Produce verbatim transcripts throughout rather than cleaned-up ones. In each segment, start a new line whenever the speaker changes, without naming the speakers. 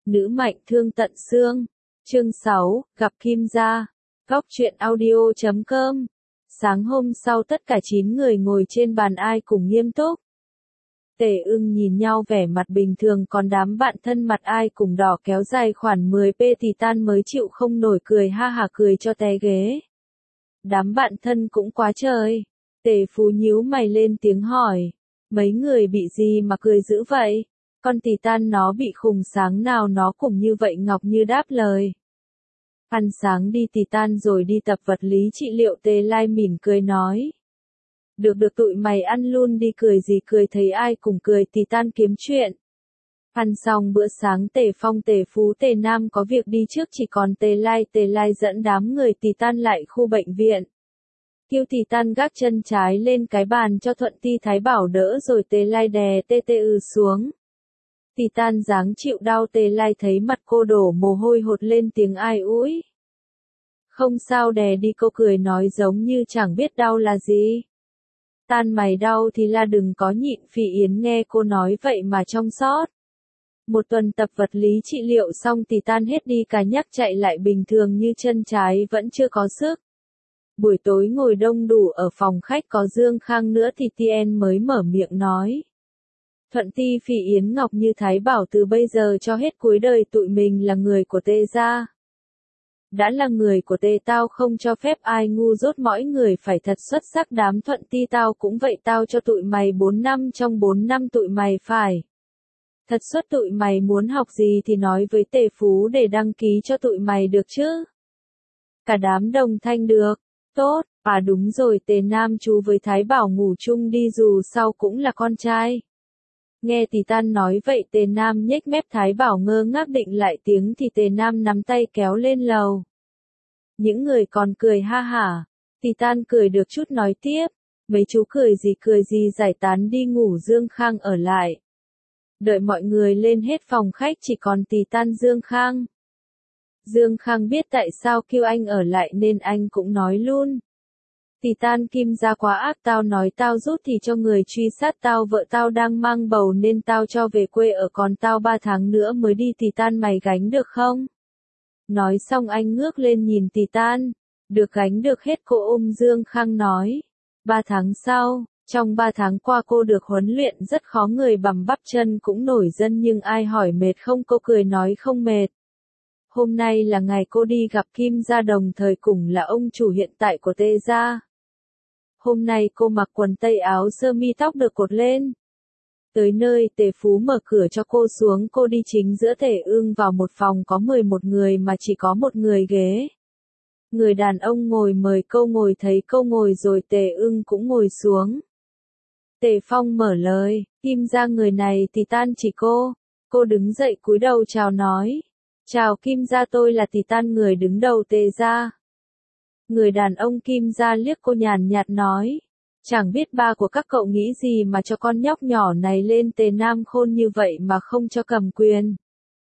Nữ mạnh thương tận xương. Chương sáu, gặp Kim gia. Góc truyện audio chấm com. Sáng hôm sau tất cả chín người ngồi trên bàn ai cũng nghiêm túc. Tề Ưng nhìn nhau vẻ mặt bình thường, còn đám bạn thân mặt ai cũng đỏ kéo dài khoảng mười phút thì tan mới chịu không nổi, cười ha hả cười cho té ghế. Đám bạn thân cũng quá trời. Tề Phú nhíu mày lên tiếng hỏi. Mấy người bị gì mà cười dữ vậy? Con tì tan nó bị khùng, sáng nào nó cũng như vậy. Ngọc Như đáp lời. Ăn sáng đi tì tan rồi đi tập vật lý trị liệu. Tề Lai mỉm cười nói. Được được tụi mày ăn luôn đi, cười gì cười, thấy ai cũng cười. Tì tan kiếm chuyện. Ăn xong bữa sáng, Tề Phong, Tề Phú, Tề Nam có việc đi trước, chỉ còn Tề Lai. Tề Lai dẫn đám người tì tan lại khu bệnh viện. Kiêu tì tan gác chân trái lên cái bàn cho Thuận Ti Thái Bảo đỡ, rồi Tề Lai đè tê tê ư xuống. Tì tan dáng chịu đau. Tề Lai thấy mặt cô đổ mồ hôi hột lên tiếng ai ủi. Không sao, đè đi, cô cười nói giống như chẳng biết đau là gì. Tan mày đau thì la, đừng có nhịn. Phỉ Yến nghe cô nói vậy mà trong sót. Một tuần tập vật lý trị liệu xong tì tan hết đi cả nhắc, chạy lại bình thường như chân trái vẫn chưa có sức. Buổi tối ngồi đông đủ ở phòng khách có Dương Khang nữa thì Tien mới mở miệng nói. Thuận Ti, Phỉ Yến, Ngọc Như, Thái Bảo, từ bây giờ cho hết cuối đời tụi mình là người của Tề gia. Đã là người của Tề tao không cho phép ai ngu dốt, mỗi người phải thật xuất sắc. Đám Thuận Ti tao cũng vậy, tao cho tụi mày bốn năm, trong bốn năm tụi mày phải thật xuất. Tụi mày muốn học gì thì nói với Tề Phú để đăng ký cho tụi mày được chứ. Cả đám đồng thanh được. Tốt, à đúng rồi, Tề Nam chú với Thái Bảo ngủ chung đi, dù sau cũng là con trai. Nghe tì tan nói vậy, Tề Nam nhếch mép. Thái Bảo ngơ ngác định lại tiếng thì Tề Nam nắm tay kéo lên lầu. Những người còn cười ha hả. Tì tan cười được chút nói tiếp. Mấy chú cười gì cười gì, giải tán đi ngủ. Dương Khang ở lại. Đợi mọi người lên hết phòng khách, chỉ còn tì tan Dương Khang. Dương Khang biết tại sao kêu anh ở lại nên anh cũng nói luôn. Tì tan, Kim gia quá ác, tao nói tao rút thì cho người truy sát tao, vợ tao đang mang bầu nên tao cho về quê ở, còn tao ba tháng nữa mới đi. Tì tan, mày gánh được không? Nói xong anh ngước lên nhìn tì tan. Được, gánh được hết, cô ôm Dương Khang nói. Ba tháng sau, trong ba tháng qua cô được huấn luyện rất khó, người bằm bắp chân cũng nổi gân, nhưng ai hỏi mệt không, cô cười nói không mệt. Hôm nay là ngày cô đi gặp Kim gia, đồng thời cùng là ông chủ hiện tại của Tề gia. Hôm nay cô mặc quần tây áo sơ mi, tóc được cột lên. Tới nơi, Tề Phú mở cửa cho cô xuống, cô đi chính giữa Tề Ưng vào một phòng có mười một người mà chỉ có một người ghế. Người đàn ông ngồi mời câu ngồi, thấy câu ngồi rồi Tề Ưng cũng ngồi xuống. Tề Phong mở lời, Kim gia người này tì tan chỉ cô. Cô đứng dậy cúi đầu chào nói. Chào Kim gia, tôi là tì tan, người đứng đầu Tề gia. Người đàn ông Kim gia liếc cô nhàn nhạt nói. Chẳng biết ba của các cậu nghĩ gì mà cho con nhóc nhỏ này lên Tề Nam khôn như vậy mà không cho cầm quyền.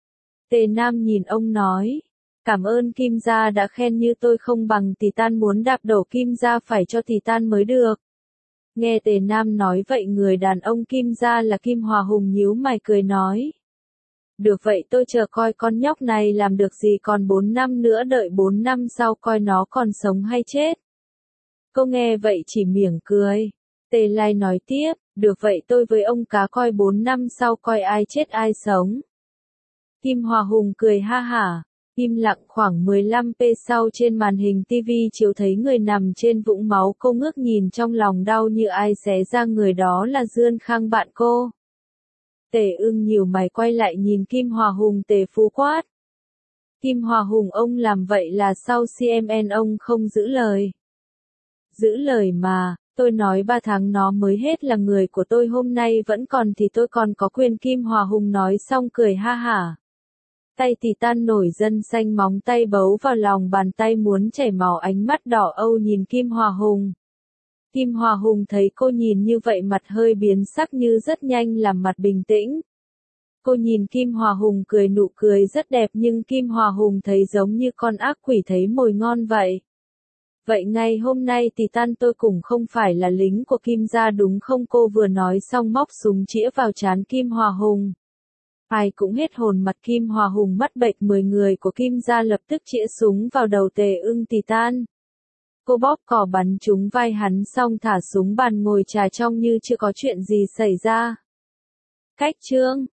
Tề Nam nhìn ông nói. Cảm ơn Kim gia đã khen, như tôi không bằng tì tan muốn đạp đổ Kim gia phải cho tì tan mới được. Nghe Tề Nam nói vậy, người đàn ông Kim gia là Kim Hòa Hùng nhíu mày cười nói. Được vậy, tôi chờ coi con nhóc này làm được gì, còn bốn năm nữa, đợi bốn năm sau coi nó còn sống hay chết. Cô nghe vậy chỉ mỉm cười. Tề Lai nói tiếp, được vậy, tôi với ông cá coi bốn năm sau coi ai chết ai sống. Kim Hòa Hùng cười ha hả. Im lặng khoảng mười lăm phút sau, trên màn hình tivi chiếu thấy người nằm trên vũng máu, cô ngước nhìn trong lòng đau như ai xé ra, người đó là Dương Khang, bạn cô. Tề Ưng nhíu mày quay lại nhìn Kim Hòa Hùng. Tề Phú quát. Kim Hòa Hùng, ông làm vậy là sau xê em en ông không giữ lời. Giữ lời mà, tôi nói ba tháng nó mới hết là người của tôi, hôm nay vẫn còn thì tôi còn có quyền. Kim Hòa Hùng nói xong cười ha hả. Tay tì tan nổi gân xanh, móng tay bấu vào lòng bàn tay muốn chảy máu, ánh mắt đỏ âu nhìn Kim Hòa Hùng. Kim Hòa Hùng thấy cô nhìn như vậy mặt hơi biến sắc, như rất nhanh làm mặt bình tĩnh. Cô nhìn Kim Hòa Hùng cười, nụ cười rất đẹp, nhưng Kim Hòa Hùng thấy giống như con ác quỷ thấy mồi ngon vậy. Vậy ngày hôm nay tì tan tôi cũng không phải là lính của Kim gia đúng không? Cô vừa nói xong móc súng chĩa vào trán Kim Hòa Hùng. Ai cũng hết hồn, mặt Kim Hòa Hùng mắt bệch, mười người của Kim gia lập tức chĩa súng vào đầu Tề Ưng Titan. Cô bóp cò bắn trúng vai hắn xong thả súng bàn ngồi trà trong như chưa có chuyện gì xảy ra. Cách chương